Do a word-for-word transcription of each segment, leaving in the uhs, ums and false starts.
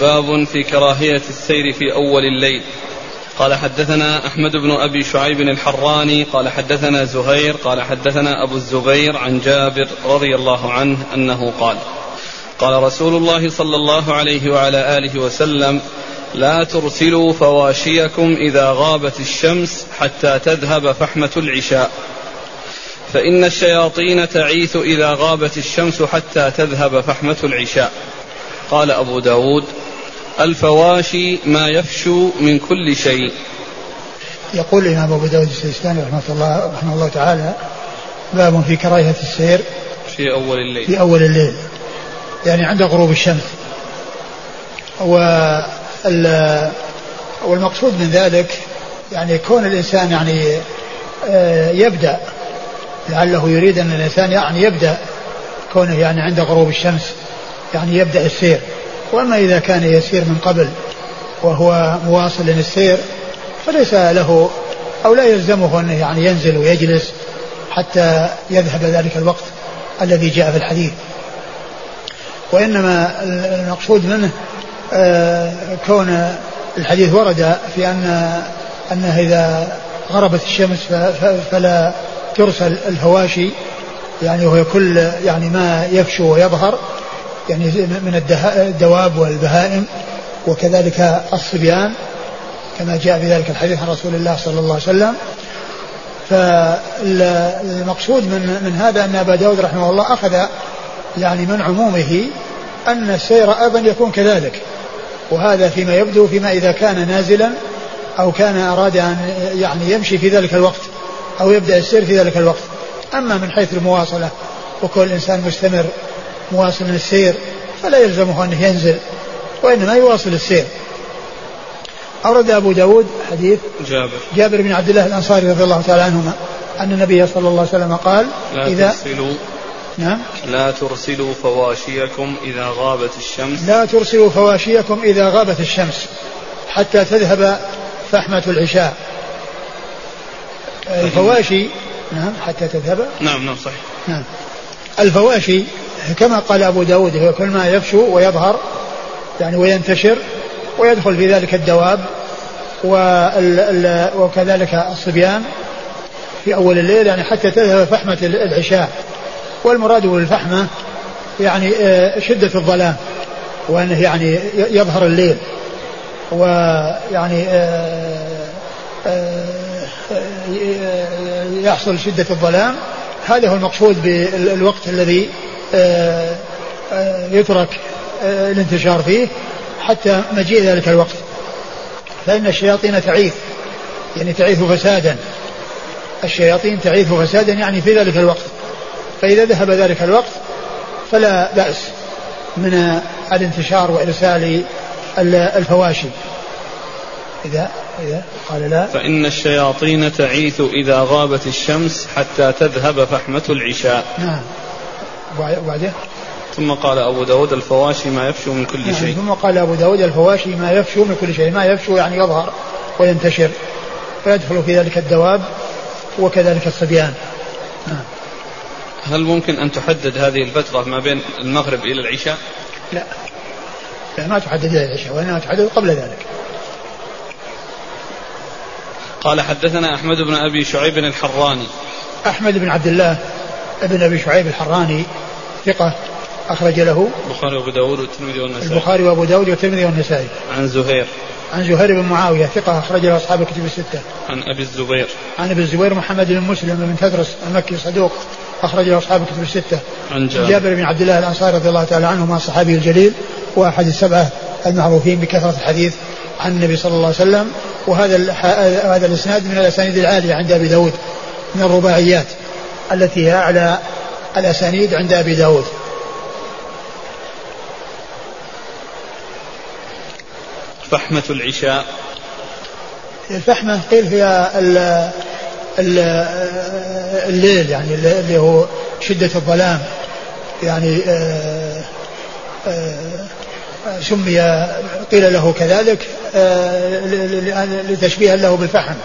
باب في كراهية السير في أول الليل. قال حدثنا أحمد بن أبي شعيب الحراني قال حدثنا زهير قال حدثنا أبو الزبير عن جابر رضي الله عنه أنه قال قال رسول الله صلى الله عليه وعلى آله وسلم: لا ترسلوا فواشيكم إذا غابت الشمس حتى تذهب فحمة العشاء، فإن الشياطين تعيث إذا غابت الشمس حتى تذهب فحمة العشاء. قال أبو داود: الفواشي ما يفشو من كل شيء. يقول الإمام أبو داود السجستاني رحمه الله, رحمه الله تعالى: باب في كراهية السير في أول الليل في أول الليل يعني عند غروب الشمس. والمقصود من ذلك يعني كون الإنسان يعني يبدأ، لعله يريد أن الإنسان يعني يبدأ كونه يعني عند غروب الشمس يعني يبدأ السير. وأما إذا كان يسير من قبل وهو مواصل للسير فليس له أو لا يلزمه أنه يعني ينزل ويجلس حتى يذهب ذلك الوقت الذي جاء في الحديث. وإنما المقصود منه كون الحديث ورد في أن أنه إذا غربت الشمس فلا ترسل الفواشي، يعني وهي كل يعني ما يفشو ويظهر يعني من الدواب والبهائم وكذلك الصبيان كما جاء في ذلك الحديث عن رسول الله صلى الله عليه وسلم. فالمقصود من, من هذا أن أبا داود رحمه الله أخذ يعني من عمومه أن السير أيضا يكون كذلك، وهذا فيما يبدو فيما إذا كان نازلا أو كان أراد أن يعني يمشي في ذلك الوقت أو يبدأ السير في ذلك الوقت. أما من حيث المواصلة وكل إنسان مستمر مواصل للسير فلا يلزمه أنه ينزل وإنما يواصل السير. أورد أبو داود حديث جابر, جابر بن عبد الله الأنصاري رضي الله تعالى عنهما أن النبي صلى الله عليه وسلم قال: لا إذا ترسلوا نعم لا ترسلوا فواشيكم إذا غابت الشمس لا ترسلوا فواشيكم إذا غابت الشمس حتى تذهب فحمة العشاء. الفواشي نعم حتى تذهب نعم نعم صحيح نعم. الفواشي كما قال أبو داود هو كل ما يفشو ويظهر يعني وينتشر ويدخل في ذلك الدواب وكذلك الصبيان في أول الليل يعني حتى تذهب فحمة العشاء. والمراد بالفحمة يعني شدة الظلام وأنه يعني يظهر الليل ويعني يحصل شدة الظلام. هذا هو المقصود بالوقت الذي يترك الانتشار فيه حتى مجيء ذلك الوقت. فإن الشياطين تعيث يعني تعيث فسادا، الشياطين تعيث فسادا يعني في ذلك الوقت. فإذا ذهب ذلك الوقت فلا بأس من الانتشار وإرسال الفواشي. إذا إذا قال لا فإن الشياطين تعيث إذا غابت الشمس حتى تذهب فحمة العشاء. نعم. وبعده ثم قال أبو داود: الفواشي ما يفشو من كل نعم. شيء. ثم قال أبو داود: الفواشي ما يفشو من كل شيء. ما يفشو يعني يظهر وينتشر فيدخل في ذلك الدواب وكذلك الصبيان. نعم. هل ممكن أن تحدد هذه الفترة ما بين المغرب إلى العشاء؟ لا, لا ما تحدد إلى العشاء وإنما تحدد قبل ذلك. قال حدثنا أحمد بن أبي شعيب الحراني. أحمد بن عبد الله ابن أبي شعيب الحراني ثقة أخرج له البخاري وأبو داود والترمذي والنسائي. البخاري وأبو داود والترمذي والنسائي. عن زهير عن زهير بن معاوية ثقة أخرج له أصحاب الكتب الستة. عن أبي الزبير عن أبي الزبير محمد بن مسلم بن تدرس المكي صدوق أخرج له أصحاب الكتب الستة. عن جابر, جابر بن عبد الله الأنصاري رضي الله تعالى عنه مع الصحابي الجليل وأحد السبعة المعروفين بكثرة الحديث عن النبي صلى الله عليه وسلم. وهذا هذا الإسناد من الأسانيد العالية عند أبي داود من الرباعيات التي هي أعلى الأسانيد عند أبي داود. فحمة العشاء. الفحمة قيل هي الليل يعني اللي هو شدة الظلام يعني آآ آآ سمي قيل له كذلك لتشبيه له بالفحم.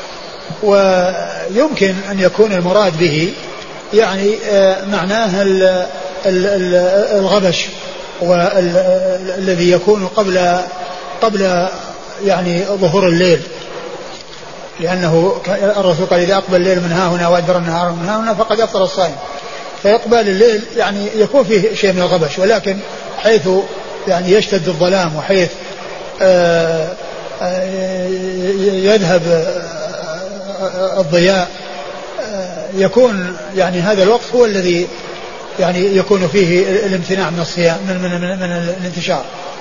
ويمكن أن يكون المراد به يعني معناه الغبش والذي يكون قبل قبل يعني ظهور الليل، لأنه الرسول قال إذا أقبل الليل من ها هنا وأدبر النهار من ها هنا فقد أفطر الصائم. فإقبال الليل يعني يكون فيه شيء من الغبش، ولكن حيث يعني يشتد الظلام وحيث آآ آآ يذهب الضياء يكون يعني هذا الوقت هو الذي يعني يكون فيه الامتناع من الصيام من, من, من, من الانتشار.